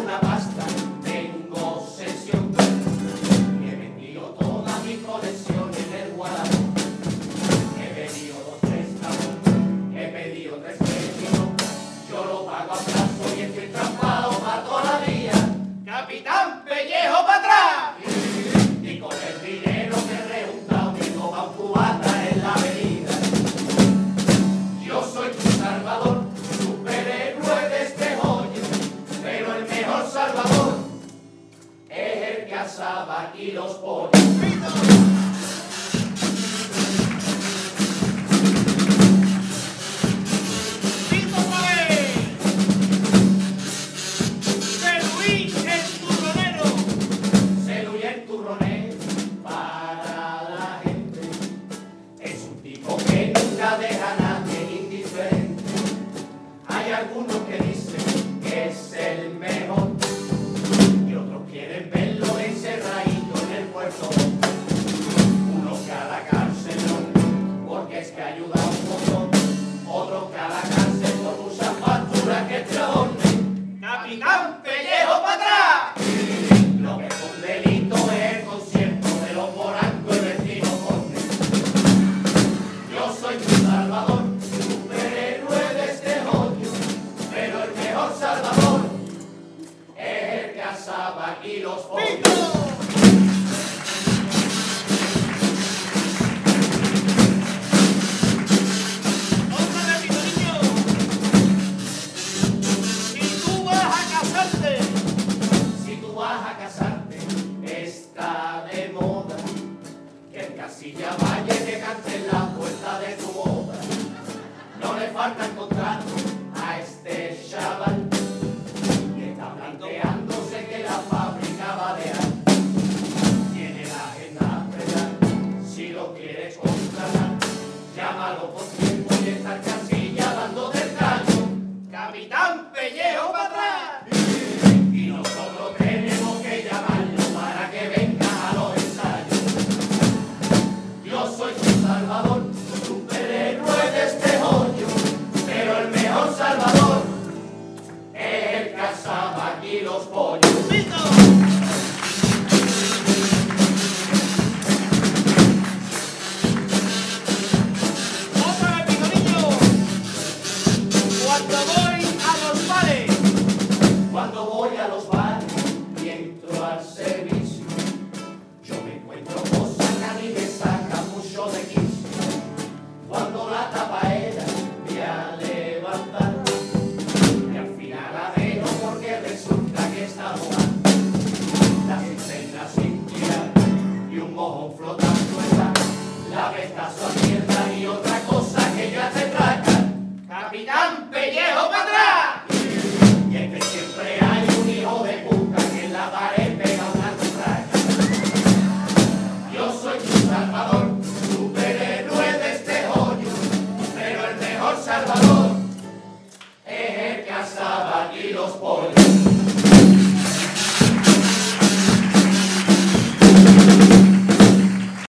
una pasta, tengo sesión. Y he vendido toda mi colección en el Guadalajara. He pedido 2 préstamos, he pedido 3 créditos. Yo lo pago a plazo y estoy trampado para toda la vida. Capitán Pellejo para atrás. Y con el dinero que he rejuntado me toma un cubata en la avenida. Yo soy tu salvador, superhéroe de este joyo, pero el mejor salvador es el que asaba aquí los pollos. Deja a nadie indiferente. Hay algunos que dicen que es el mejor y otros quieren verlo encerradito en el puerto. Unos que a la cárcel no, porque es que ayuda un montón. Otros que a la cárcel por muchas facturas que te adornen. Capitán Pellejo para atrás. Lo que es un delito es el concierto de los morancos y vecinos condes. Yo soy tu salvador, superhéroe de este joyo, pero el mejor salvador es el que asaba aquí los pollos. Si tú vas a casarte, está de moda que en Casilla Valle te canten la puerta de tu boda. No le falta contrato a este chaval que está planteándose que la fábrica va a dejar. Tiene la agenda preta, si lo quieres contratar, llámalo por tiempo y está en Casilla dándote el callo. Capitán Pellejo para atrás. Y nosotros tenemos que llamarlo para que venga a los ensayos. Yo soy tu salvador, superhéroe de este joyo, pero el mejor salvador es el que asaba aquí los pollos. Cuando voy a los bares y entro al servicio,